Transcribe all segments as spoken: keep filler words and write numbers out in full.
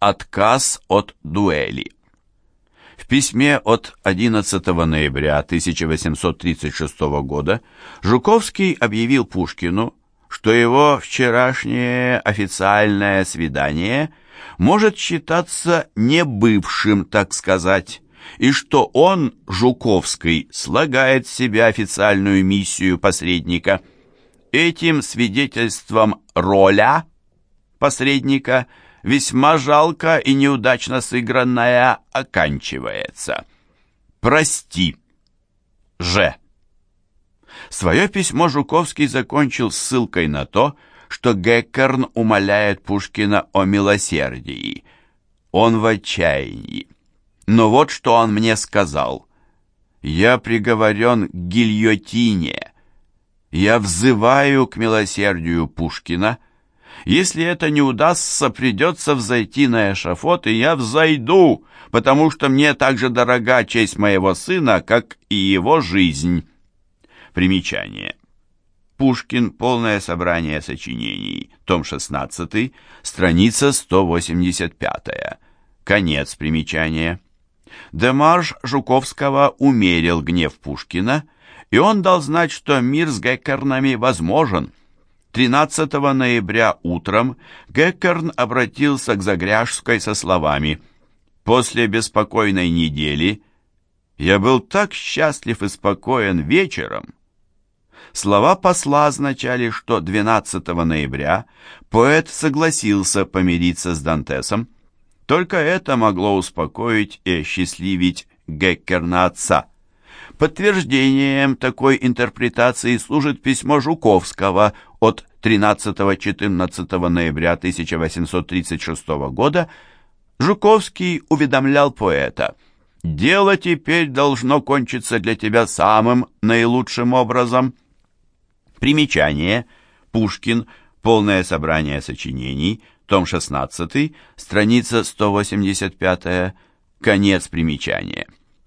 Отказ от дуэли. В письме от одиннадцатого ноября тысяча восемьсот тридцать шестого года Жуковский объявил Пушкину, что его вчерашнее официальное свидание может считаться небывшим, так сказать, и что он, Жуковский, слагает в себя официальную миссию посредника. Этим свидетельством роля посредника весьма жалко и неудачно сыгранная оканчивается. Прости. Ж. Свое письмо Жуковский закончил ссылкой на то, что Геккерн умоляет Пушкина о милосердии. Он в отчаянии. Но вот что он мне сказал. «Я приговорен к гильотине. Я взываю к милосердию Пушкина. Если это не удастся, придется взойти на эшафот, и я взойду, потому что мне так же дорога честь моего сына, как и его жизнь». Примечание. Пушкин. Полное собрание сочинений. Том шестнадцатый. Страница сто восемьдесят пятая. Конец примечания. Демарш Жуковского умерил гнев Пушкина, и он дал знать, что мир с Геккернами возможен. тринадцатого ноября утром Геккерн обратился к Загряжской со словами: «После беспокойной недели я был так счастлив и спокоен вечером». Слова посла означали, что двенадцатого ноября поэт согласился помириться с Дантесом. Только это могло успокоить и осчастливить Геккерна отца. Подтверждением такой интерпретации служит письмо Жуковского от тринадцатого-четырнадцатого ноября тысяча восемьсот тридцать шестого года. Жуковский уведомлял поэта: «Дело теперь должно кончиться для тебя самым наилучшим образом». Примечание. Пушкин. Полное собрание сочинений. Том шестнадцатый. Страница сто восемьдесят пятая. Конец примечания.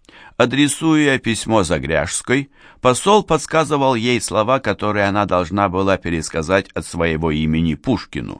Адресуя письмо Загряжской, посол подсказывал ей слова, которые она должна была пересказать от своего имени Пушкину.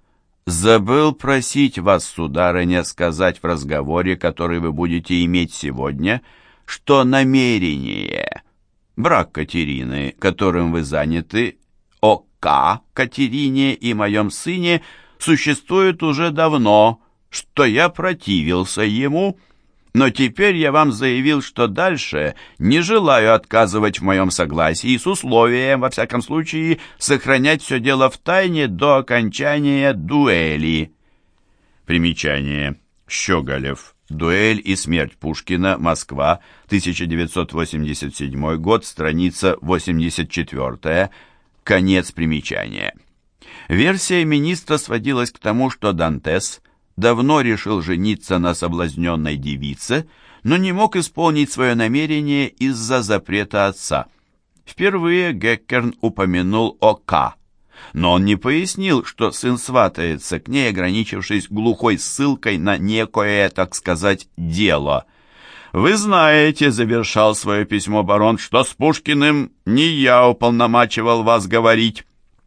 «Забыл просить вас, сударыня, сказать в разговоре, который вы будете иметь сегодня, что намерение, брак Катерины, которым вы заняты, о К. Катерине и моем сыне, существует уже давно, что я противился ему, но теперь я вам заявил, что дальше не желаю отказывать в моем согласии с условием, во всяком случае, сохранять все дело в тайне до окончания дуэли». Примечание. Щеголев. «Дуэль и смерть Пушкина. Москва. тысяча девятьсот восемьдесят седьмой год. Страница восемьдесят четвертая. Конец примечания». Версия министра сводилась к тому, что Дантес давно решил жениться на соблазненной девице, но не мог исполнить свое намерение из-за запрета отца. Впервые Геккерн упомянул о К, но он не пояснил, что сын сватается к ней, ограничившись глухой ссылкой на некое, так сказать, дело. «Вы знаете, — завершал свое письмо барон, — что с Пушкиным не я уполномачивал вас говорить».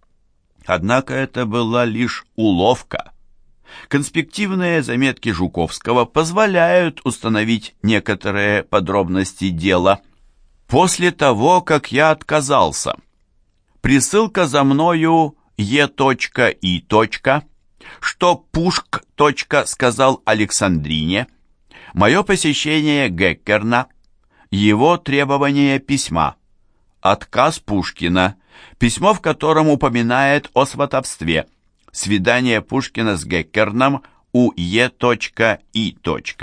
Однако это была лишь уловка. Конспективные заметки Жуковского позволяют установить некоторые подробности дела. После того, как я отказался, присылка за мною Е. И. Что Пушк. сказал Александрине, мое посещение Геккерна, его требование письма, отказ Пушкина, письмо, в котором упоминает о сватовстве, свидание Пушкина с Геккерном у Е. И.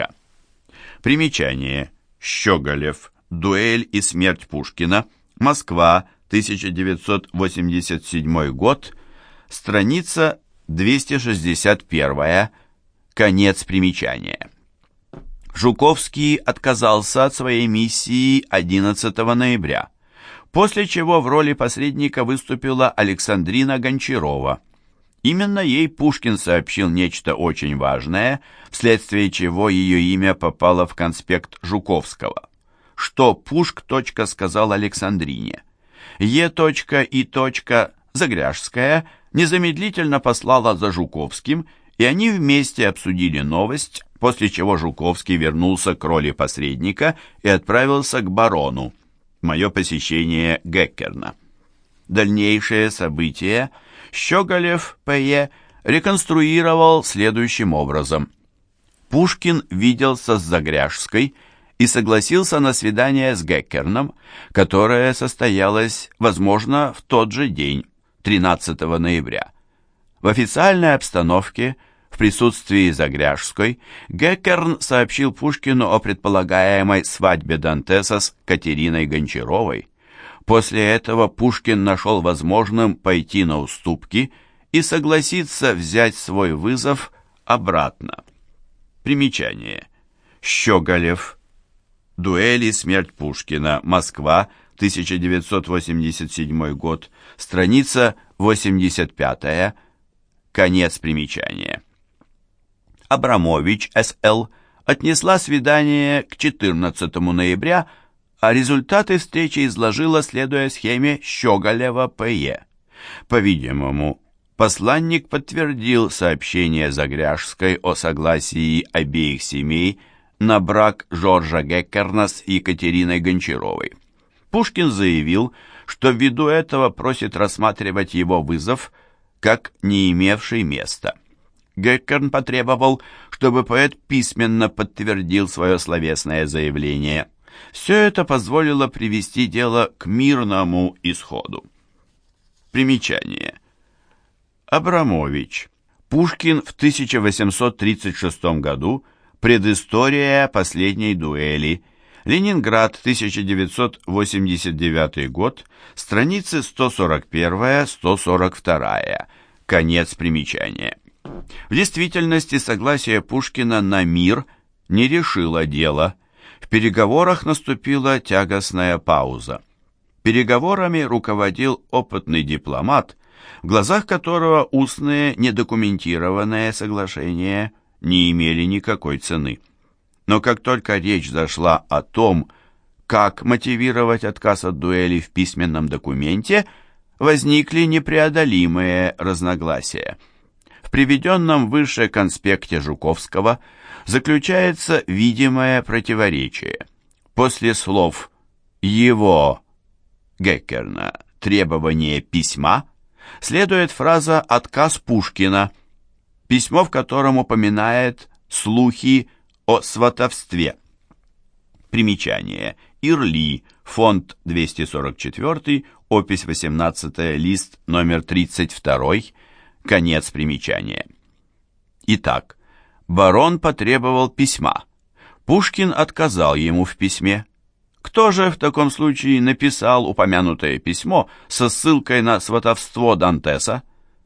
Примечание. Щеголев. «Дуэль и смерть Пушкина. Москва. тысяча девятьсот восемьдесят седьмой год». Страница двести шестьдесят первая. Конец примечания. Жуковский отказался от своей миссии одиннадцатого ноября, после чего в роли посредника выступила Александрина Гончарова. Именно ей Пушкин сообщил нечто очень важное, вследствие чего ее имя попало в конспект Жуковского. Что Пушк. сказал Александрине. Е. И. Загряжская незамедлительно послала за Жуковским и они вместе обсудили новость, после чего Жуковский вернулся к роли посредника и отправился к барону. Мое посещение Геккерна. Дальнейшие события Щеголев П Е реконструировал следующим образом. Пушкин виделся с Загряжской и согласился на свидание с Геккерном, которое состоялось, возможно, в тот же день, тринадцатого ноября. В официальной обстановке, в присутствии Загряжской, Геккерн сообщил Пушкину о предполагаемой свадьбе Дантеса с Катериной Гончаровой. После этого Пушкин нашел возможным пойти на уступки и согласиться взять свой вызов обратно. Примечание. Щеголев. Дуэли. Смерть Пушкина. Москва. тысяча девятьсот восемьдесят седьмой год. Страница восемьдесят пятая. Конец примечания. Абрамович С Л отнесла свидание к четырнадцатому ноября, а результаты встречи изложила, следуя схеме Щеголева П Е. По-видимому, посланник подтвердил сообщение Загряжской о согласии обеих семей на брак Жоржа Геккерна с Екатериной Гончаровой. Пушкин заявил, что ввиду этого просит рассматривать его вызов как не имевший места. Геккерн потребовал, чтобы поэт письменно подтвердил свое словесное заявление. Все это позволило привести дело к мирному исходу. Примечание. Абрамович. Пушкин в тысяча восемьсот тридцать шестом году. Предыстория последней дуэли. Ленинград, тысяча девятьсот восемьдесят девятый год. Страницы сто сорок один — сто сорок два. Конец примечания. В действительности согласие Пушкина на мир не решило дело. В переговорах наступила тягостная пауза. Переговорами руководил опытный дипломат, в глазах которого устные недокументированные соглашения не имели никакой цены. Но как только речь зашла о том, как мотивировать отказ от дуэли в письменном документе, возникли непреодолимые разногласия. В приведенном выше конспекте Жуковского заключается видимое противоречие. После слов «его» Геккерна «требование письма» следует фраза «отказ Пушкина», письмо, в котором упоминает слухи о сватовстве. Примечание. Ирли, фонд двести сорок четыре, опись восемнадцатая, лист номер тридцать два, конец примечания. Итак, барон потребовал письма. Пушкин отказал ему в письме. Кто же в таком случае написал упомянутое письмо со ссылкой на сватовство Дантеса?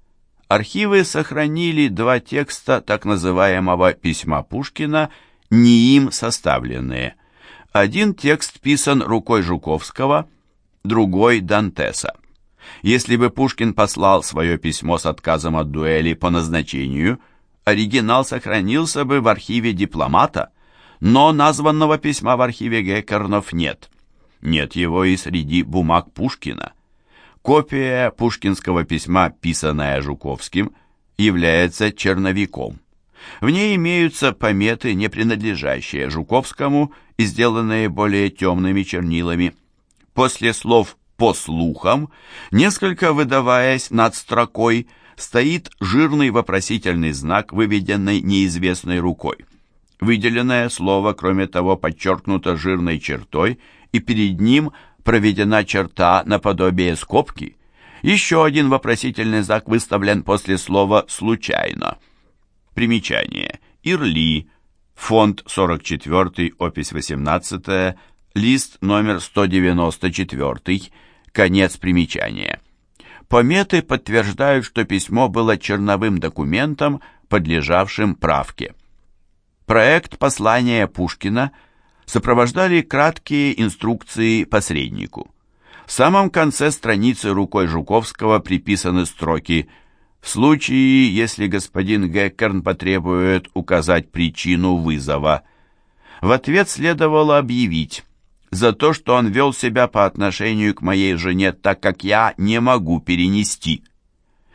Архивы сохранили два текста так называемого «письма Пушкина», не им составленные. Один текст писан рукой Жуковского, другой Дантеса. Если бы Пушкин послал свое письмо с отказом от дуэли по назначению, оригинал сохранился бы в архиве дипломата, но названного письма в архиве Геккернов нет. Нет его и среди бумаг Пушкина. Копия пушкинского письма, писанная Жуковским, является черновиком. В ней имеются пометы, не принадлежащие Жуковскому и сделанные более темными чернилами. После слов «по слухам», несколько выдаваясь над строкой, стоит жирный вопросительный знак, выведенный неизвестной рукой. Выделенное слово, кроме того, подчеркнуто жирной чертой, и перед ним проведена черта наподобие скобки. Еще один вопросительный знак выставлен после слова «случайно». Примечание. Ирли, фонд сорок четыре, опись восемнадцатая, лист номер сто девяносто четыре, конец примечания. Пометы подтверждают, что письмо было черновым документом, подлежавшим правке. Проект послания Пушкина сопровождали краткие инструкции посреднику. В самом конце страницы рукой Жуковского приписаны строки «В случае, если господин Геккерн потребует указать причину вызова». В ответ следовало объявить «За то, что он вел себя по отношению к моей жене так, как я не могу перенести».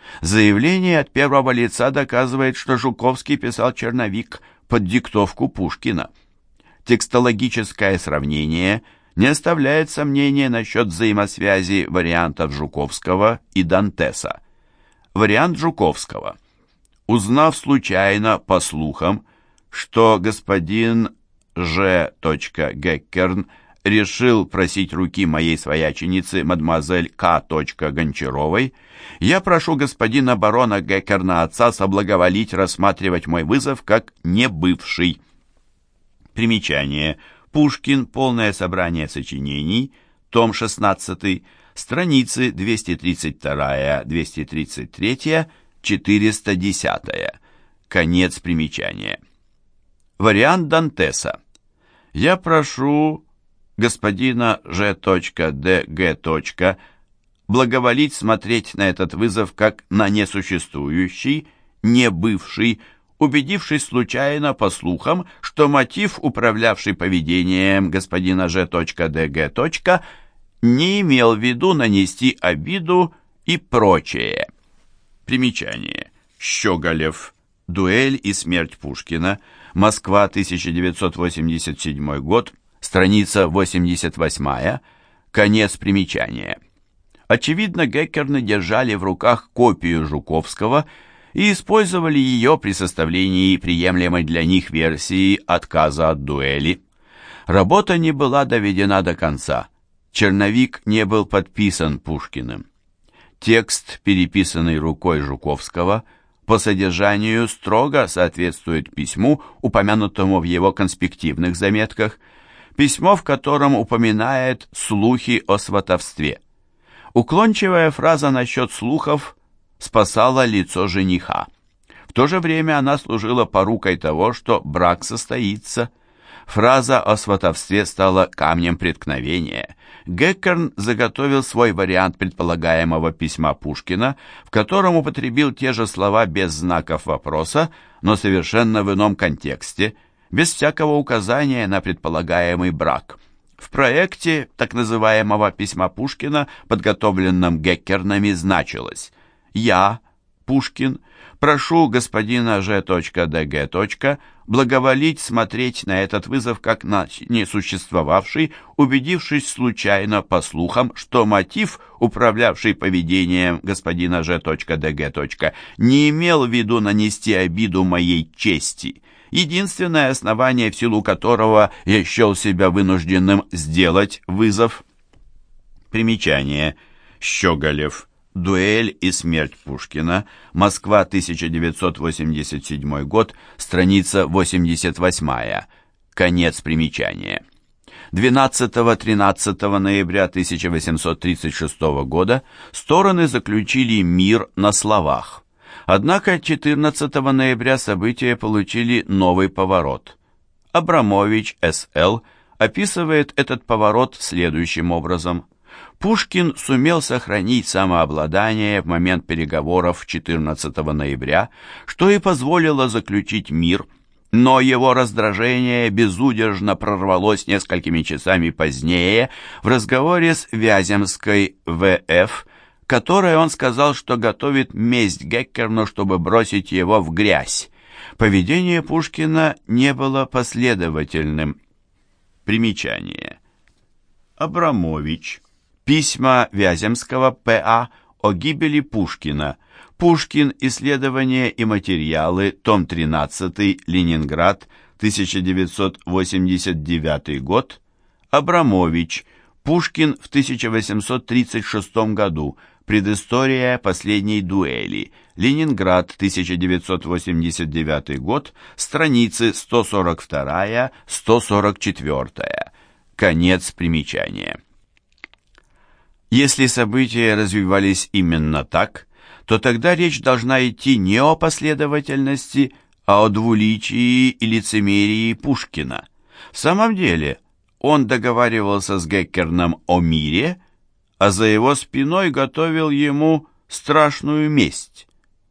Заявление от первого лица доказывает, что Жуковский писал черновик под диктовку Пушкина. Текстологическое сравнение не оставляет сомнения насчет взаимосвязи вариантов Жуковского и Дантеса. Вариант Жуковского. Узнав случайно, по слухам, что господин Ж. Геккерн решил просить руки моей свояченицы мадемуазель К. Гончаровой, я прошу господина барона Геккерна отца соблаговолить рассматривать мой вызов как небывший. Примечание. Пушкин. Полное собрание сочинений. Том шестнадцатый. Страницы двести тридцать два, двести тридцать три, четыреста десять. Конец примечания. Вариант Дантеса. Я прошу господина Ж. Д. Г. благоволить смотреть на этот вызов как на несуществующий, небывший, убедившись случайно по слухам, что мотив, управлявший поведением господина Ж. Д. Г. не имел в виду нанести обиду и прочее. Примечание. Щеголев. Дуэль и смерть Пушкина. Москва, тысяча девятьсот восемьдесят седьмой год. Страница восемьдесят восемь. Конец примечания. Очевидно, Геккерны держали в руках копию Жуковского и использовали ее при составлении приемлемой для них версии отказа от дуэли. Работа не была доведена до конца. Черновик не был подписан Пушкиным. Текст, переписанный рукой Жуковского, по содержанию строго соответствует письму, упомянутому в его конспективных заметках, письмо, в котором упоминает слухи о сватовстве. Уклончивая фраза насчет слухов спасала лицо жениха. В то же время она служила порукой того, что брак состоится. Фраза о сватовстве стала камнем преткновения. Геккерн заготовил свой вариант предполагаемого письма Пушкина, в котором употребил те же слова без знаков вопроса, но совершенно в ином контексте, без всякого указания на предполагаемый брак. В проекте так называемого письма Пушкина, подготовленном Геккернами, значилось: «Я, Пушкин, прошу господина Ж. Д. Г. благоволить смотреть на этот вызов как на несуществовавший, убедившись случайно по слухам, что мотив, управлявший поведением господина Ж. Д. Г. не имел в виду нанести обиду моей чести, единственное основание, в силу которого я счел себя вынужденным сделать вызов». Примечание. Щеголев. Дуэль и смерть Пушкина. Москва, тысяча девятьсот восемьдесят седьмой год. Страница восемьдесят восемь. Конец примечания. двенадцатого-тринадцатого ноября тысяча восемьсот тридцать шестого года стороны заключили мир на словах. Однако четырнадцатого ноября события получили новый поворот. Абрамович, С Л, описывает этот поворот следующим образом. Пушкин сумел сохранить самообладание в момент переговоров четырнадцатого ноября, что и позволило заключить мир, но его раздражение безудержно прорвалось несколькими часами позднее в разговоре с Вяземской В Ф, которой он сказал, что готовит месть Геккерну, чтобы бросить его в грязь. Поведение Пушкина не было последовательным. Примечание. Абрамович. Письма Вяземского П А о гибели Пушкина. Пушкин. Исследования и материалы. Том тринадцатый. Ленинград. тысяча девятьсот восемьдесят девятый год. Абрамович. Пушкин в тысяча восемьсот тридцать шестом году. Предыстория последней дуэли. Ленинград. тысяча девятьсот восемьдесят девятый год. Страницы сто сорок два — сто сорок четыре. Конец примечания. Если события развивались именно так, то тогда речь должна идти не о последовательности, а о двуличии и лицемерии Пушкина. В самом деле, он договаривался с Геккерном о мире, а за его спиной готовил ему страшную месть.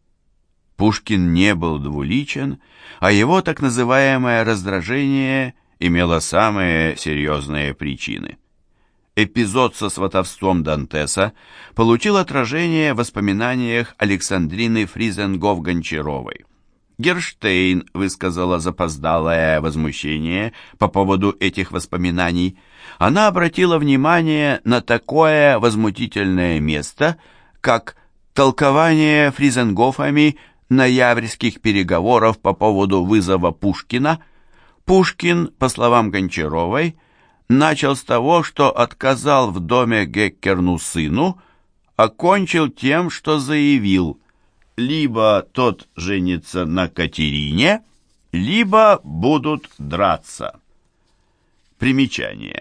Пушкин не был двуличен, а его так называемое раздражение имело самые серьезные причины. эпизод со сватовством Дантеса получил отражение в воспоминаниях Александрины Фризенгоф-Гончаровой. Герштейн высказала запоздалое возмущение по поводу этих воспоминаний. Она обратила внимание на такое возмутительное место, как толкование Фризенгофами ноябрьских переговоров по поводу вызова Пушкина. Пушкин, по словам Гончаровой, начал с того, что отказал в доме Геккерну сыну, окончил тем, что заявил: либо тот женится на Катерине, либо будут драться. Примечание.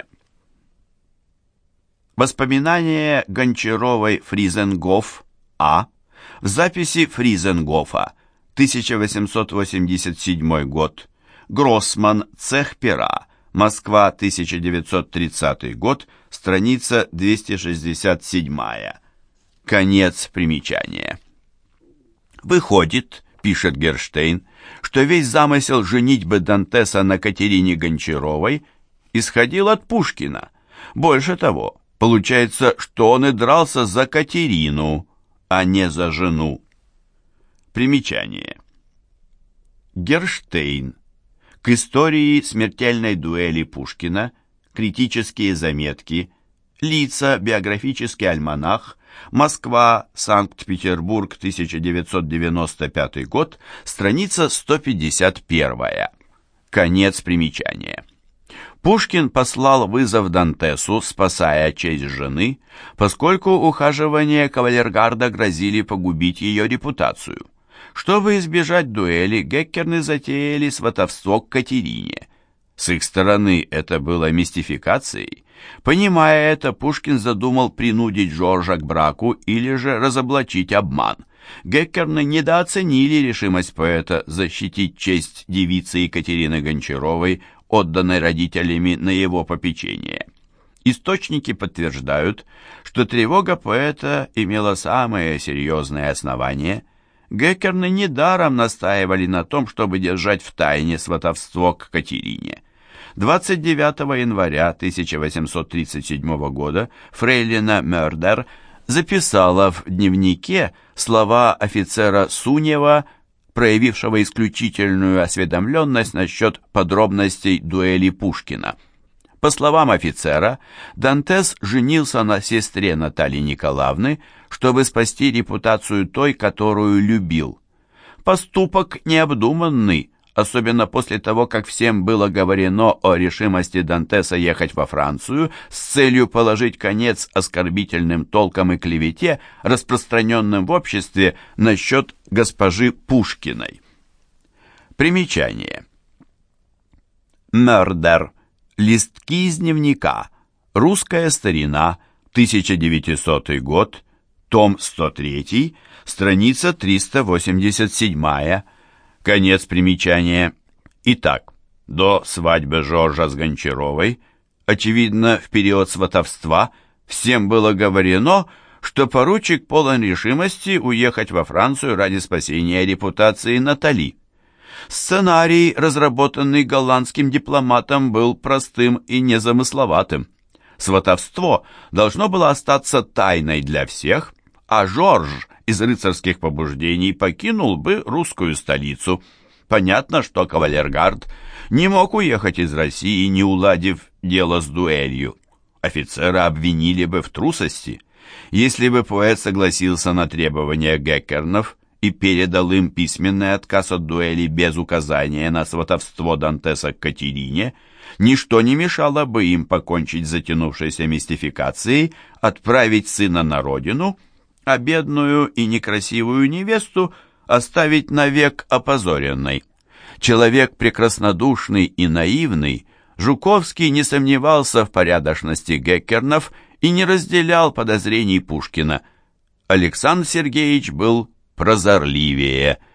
Воспоминания Гончаровой Фризенгоф А. В записи Фризенгофа, тысяча восемьсот восемьдесят седьмой год. Гроссман, цех пера. Москва, тысяча девятьсот тридцатый год. Страница двести шестьдесят семь. Конец примечания. Выходит, пишет Герштейн, что весь замысел женитьбы Дантеса на Катерине Гончаровой исходил от Пушкина. Больше того, получается, что он и дрался за Катерину, а не за жену. Примечание. Герштейн. К истории смертельной дуэли Пушкина. Критические заметки. Лица. Биографический альманах. Москва, Санкт-Петербург, тысяча девятьсот девяносто пятый год, страница сто пятьдесят один. Конец примечания. Пушкин послал вызов Дантесу, спасая честь жены, поскольку ухаживания кавалергарда грозили погубить ее репутацию. Чтобы избежать дуэли, Геккерны затеяли сватовство к Катерине. С их стороны это было мистификацией. Понимая это, Пушкин задумал принудить Жоржа к браку или же разоблачить обман. Геккерны недооценили решимость поэта защитить честь девицы Екатерины Гончаровой, отданной родителями на его попечение. Источники подтверждают, что тревога поэта имела самые серьезные основания. Геккерны недаром настаивали на том, чтобы держать в тайне сватовство к Катерине. двадцать девятого января тысяча восемьсот тридцать седьмого года фрейлина Мёрдер записала в дневнике слова офицера Сунева, проявившего исключительную осведомленность насчет подробностей дуэли Пушкина. По словам офицера, Дантес женился на сестре Натальи Николаевны, чтобы спасти репутацию той, которую любил. Поступок необдуманный, особенно после того, как всем было говорено о решимости Дантеса ехать во Францию с целью положить конец оскорбительным толкам и клевете, распространенным в обществе насчет госпожи Пушкиной. Примечание. Мёрдер. Листки из дневника. Русская старина. тысяча девятисотый год. Том сто три. Страница триста восемьдесят семь. Конец примечания. Итак, до свадьбы Жоржа с Гончаровой, очевидно, в период сватовства, всем было говорено, что поручик полон решимости уехать во Францию ради спасения репутации Натали. Сценарий, разработанный голландским дипломатом, был простым и незамысловатым. Сватовство должно было остаться тайной для всех, а Жорж из рыцарских побуждений покинул бы русскую столицу. Понятно, что кавалергард не мог уехать из России, не уладив дело с дуэлью. Офицера обвинили бы в трусости. Если бы поэт согласился на требования Геккернов и передал им письменный отказ от дуэли без указания на сватовство Дантеса к Катерине, ничто не мешало бы им покончить с затянувшейся мистификацией, отправить сына на родину, а бедную и некрасивую невесту оставить навек опозоренной. Человек прекраснодушный и наивный, Жуковский не сомневался в порядочности Геккернов и не разделял подозрений Пушкина. Александр Сергеевич был прозорливее.